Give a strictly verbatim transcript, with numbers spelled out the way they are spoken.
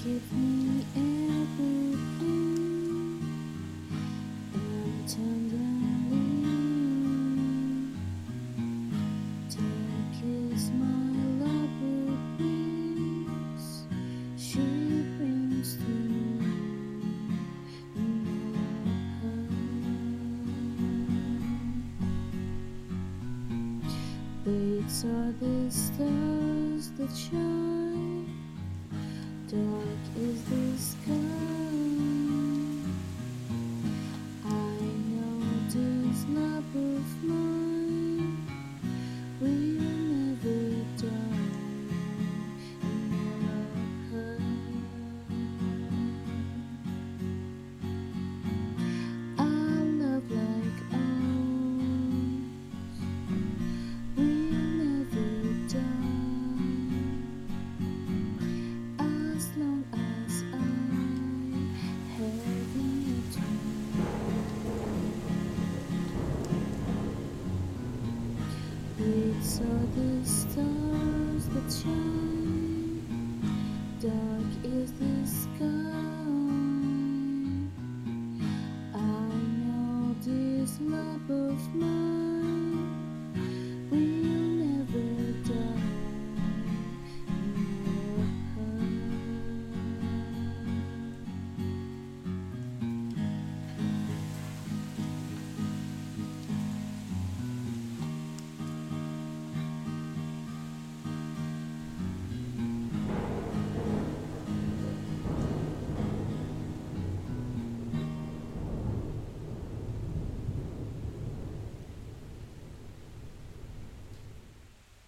Give me everything and tenderly. Take is my love with wings. She brings to me in her. Blades are the stars that shine. Dark is the sky. I know this love of mine will never die in love her. A love like ours will never die as long as I have it. Blades are the stars that shine. Dark is the sky.